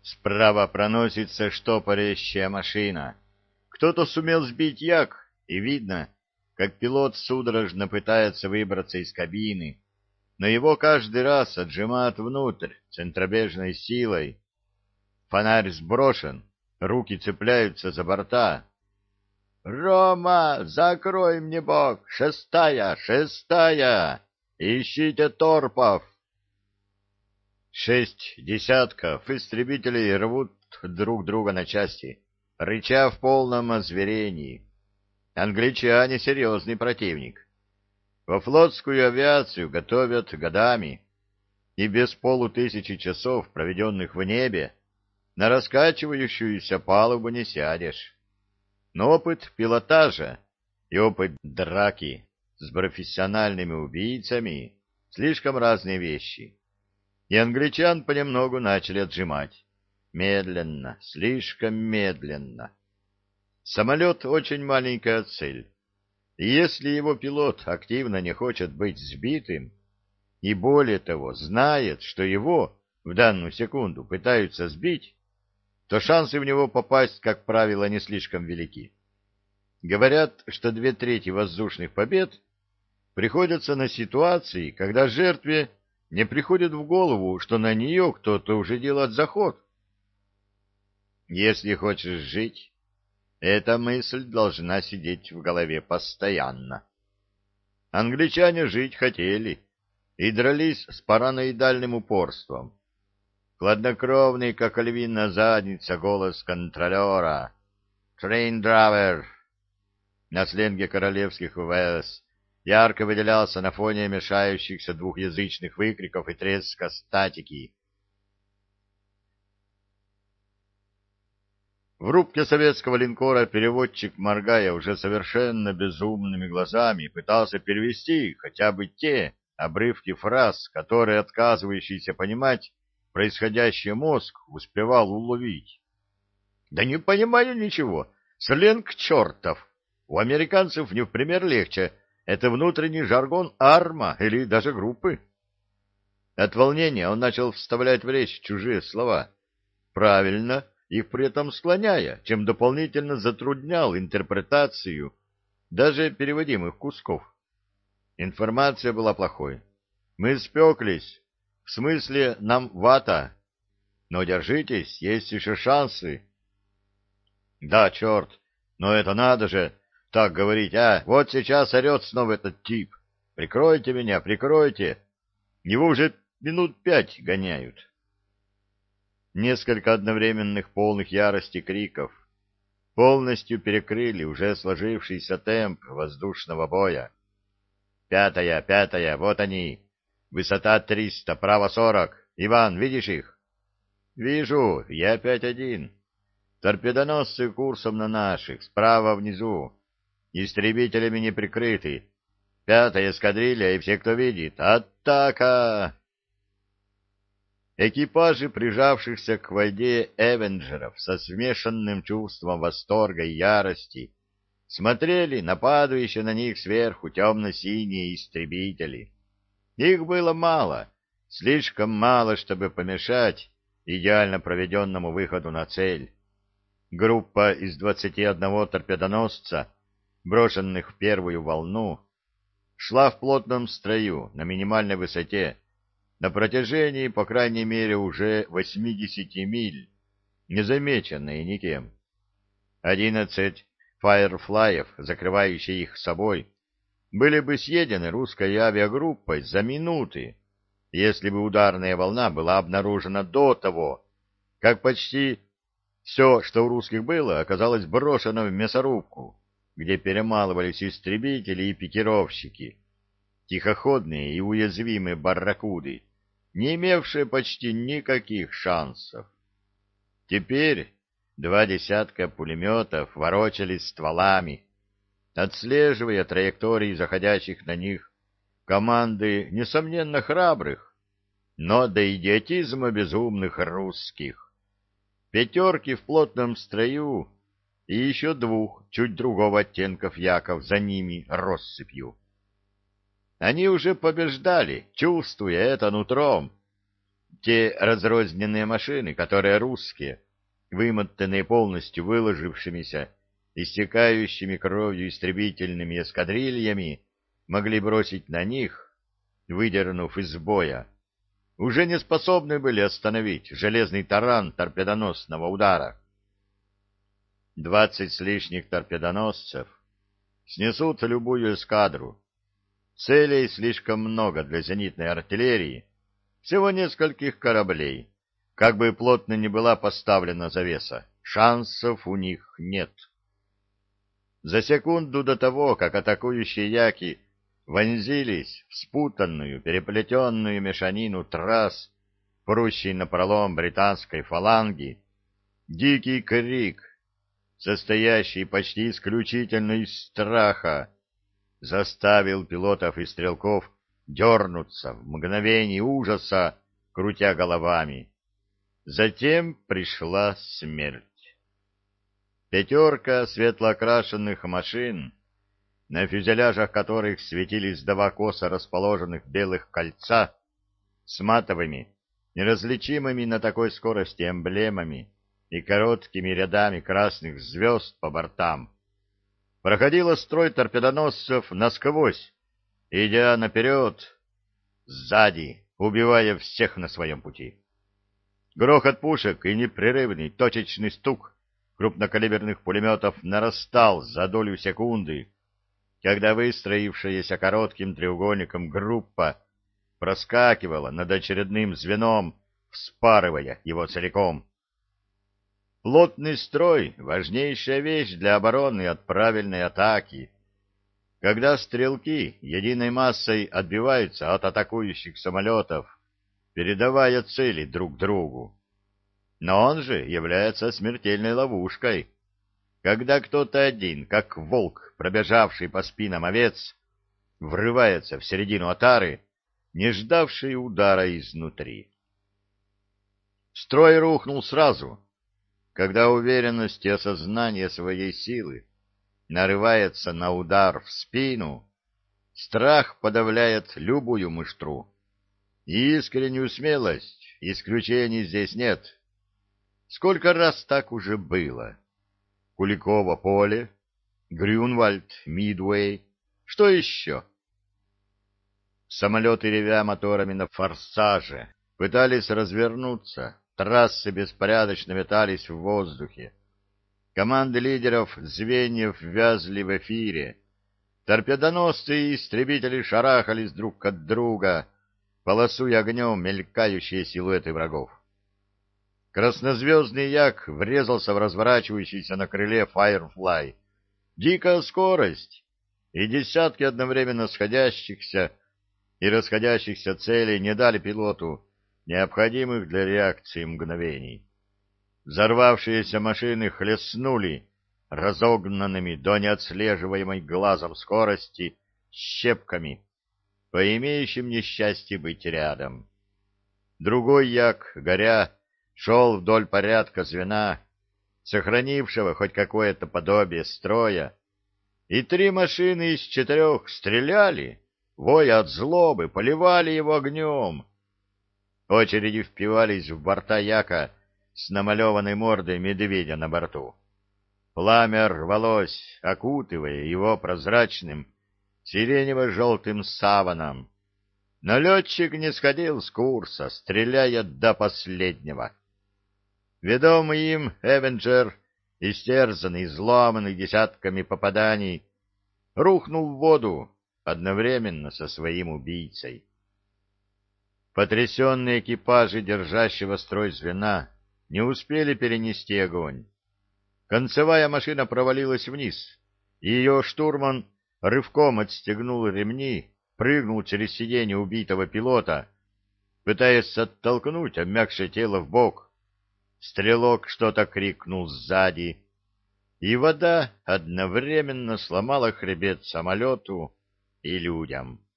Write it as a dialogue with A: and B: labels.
A: Справа проносится штопорящая машина. Кто-то сумел сбить як, и видно, как пилот судорожно пытается выбраться из кабины, но его каждый раз отжимают внутрь центробежной силой. Фонарь сброшен, руки цепляются за борта. «Рома, закрой мне бок! Шестая! Шестая! Ищите торпов!» 6 десятков истребителей рвут друг друга на части, рыча в полном озверении. Англичане — серьезный противник. Во флотскую авиацию готовят годами, и без 500 часов, проведенных в небе, на раскачивающуюся палубу не сядешь. Но опыт пилотажа и опыт драки с профессиональными убийцами — слишком разные вещи. И англичан понемногу начали отжимать. Медленно, слишком медленно. Самолет — очень маленькая цель. И если его пилот активно не хочет быть сбитым, и более того, знает, что его в данную секунду пытаются сбить, то шансы в него попасть, как правило, не слишком велики. Говорят, что 2/3 воздушных побед приходятся на ситуации, когда жертве не приходит в голову, что на нее кто-то уже делает заход. Если хочешь жить, эта мысль должна сидеть в голове постоянно. Англичане жить хотели и дрались с параноидальным упорством. Хладнокровный, как львиная задница, голос контролера «Train driver» на сленге королевских ВВС ярко выделялся на фоне мешающихся двухязычных выкриков и треска статики. В рубке советского линкора переводчик, моргая уже совершенно безумными глазами, пытался перевести хотя бы те обрывки фраз, которые отказывающийся понимать происходящее мозг успевал уловить. «Да не понимаю ничего. Сленг чертов. У американцев не в пример легче. Это внутренний жаргон арма или даже группы». От волнения он начал вставлять в речь чужие слова. Правильно, их при этом склоняя, чем дополнительно затруднял интерпретацию даже переводимых кусков. Информация была плохой. Мы спеклись. В смысле, нам вата. Но держитесь, есть еще шансы. Да, черт, но это надо же так говорить, а? Вот сейчас орет снова этот тип. Прикройте меня, прикройте. Его уже минут 5 гоняют. Несколько одновременных полных ярости криков полностью перекрыли уже сложившийся темп воздушного боя. «Пятая, пятая, вот они. Высота 300, право 40. Иван, видишь их?» «Вижу, я 5-1. Торпедоносцы курсом на наших, справа внизу. Истребителями не прикрыты. 5-я эскадрилья и все, кто видит. Атака!» Экипажи прижавшихся к воде эвенджеров со смешанным чувством восторга и ярости смотрели на падающие на них сверху темно-синие истребители. Их было мало, слишком мало, чтобы помешать идеально проведенному выходу на цель. Группа из 21 торпедоносца, брошенных в первую волну, шла в плотном строю на минимальной высоте на протяжении, по крайней мере, уже 80 миль, незамеченные никем. 11 фаерфлаев, закрывающие их собой, были бы съедены русской авиагруппой за минуты, если бы ударная волна была обнаружена до того, как почти все, что у русских было, оказалось брошено в мясорубку, где перемалывались истребители и пикировщики, тихоходные и уязвимые барракуды, не имевшие почти никаких шансов. Теперь 2 десятка пулеметов ворочались стволами, отслеживая траектории заходящих на них команды, несомненно, храбрых, но до идиотизма безумных русских. 5 в плотном строю и еще 2 чуть другого оттенков яков за ними россыпью. Они уже побеждали, чувствуя это нутром. Те разрозненные машины, которые русские, вымотанные полностью выложившимися, истекающими кровью истребительными эскадрильями, могли бросить на них, выдернув из боя, уже не способны были остановить железный таран торпедоносного удара. 20 с лишних торпедоносцев снесут любую эскадру. Целей слишком много для зенитной артиллерии, всего нескольких кораблей. Как бы плотно ни была поставлена завеса, шансов у них нет. За секунду до того, как атакующие яки вонзились в спутанную, переплетенную мешанину трасс, прущей напролом британской фаланги, дикий крик, состоящий почти исключительно из страха, заставил пилотов и стрелков дернуться в мгновение ужаса, крутя головами. Затем пришла смерть. Пятерка светлоокрашенных машин, на фюзеляжах которых светились два косо расположенных белых кольца с матовыми, неразличимыми на такой скорости эмблемами и короткими рядами красных звезд по бортам, проходила строй торпедоносцев насквозь, идя наперед, сзади, убивая всех на своем пути. Грохот пушек и непрерывный точечный стук крупнокалиберных пулеметов нарастал за долю секунды, когда выстроившаяся коротким треугольником группа проскакивала над очередным звеном, вспарывая его целиком. Плотный строй — важнейшая вещь для обороны от правильной атаки. Когда стрелки единой массой отбиваются от атакующих самолетов, передавая цели друг другу. Но он же является смертельной ловушкой. Когда кто-то один, как волк, пробежавший по спинам овец, врывается в середину отары, не ждавший удара изнутри. Строй рухнул сразу, когда уверенность и осознание своей силы нарывается на удар в спину, страх подавляет любую муштру. И искреннюю смелость, исключений здесь нет. Сколько раз так уже было? Куликово поле, Грюнвальд, Мидуэй. Что еще? Самолеты, ревя моторами на форсаже, пытались развернуться, трассы беспорядочно метались в воздухе. Команды лидеров звеньев вязли в эфире. Торпедоносцы и истребители шарахались друг от друга, полосуя огнем мелькающие силуэты врагов. Краснозвездный як врезался в разворачивающийся на крыле Firefly. Дикая скорость и десятки одновременно сходящихся и расходящихся целей не дали пилоту необходимых для реакции мгновений. Взорвавшиеся машины хлестнули разогнанными до неотслеживаемой глазом скорости щепками, по имеющим несчастье быть рядом. Другой як, горя, шел вдоль порядка звена, сохранившего хоть какое-то подобие строя, и 3 машины из 4 стреляли, воя от злобы, поливали его огнем. Очереди впивались в борта яка с намалеванной мордой медведя на борту. Пламя рвалось, окутывая его прозрачным сиренево-желтым саваном. Но летчик не сходил с курса, стреляя до последнего. Ведомый им Эвенджер, истерзанный, изломанный десятками попаданий, рухнул в воду одновременно со своим убийцей. Потрясенные экипажи держащего строй звена не успели перенести огонь. Концевая машина провалилась вниз, и ее штурман рывком отстегнул ремни, прыгнул через сиденье убитого пилота, пытаясь оттолкнуть обмякшее тело вбок. Стрелок что-то крикнул сзади, и вода одновременно сломала хребет самолету и людям.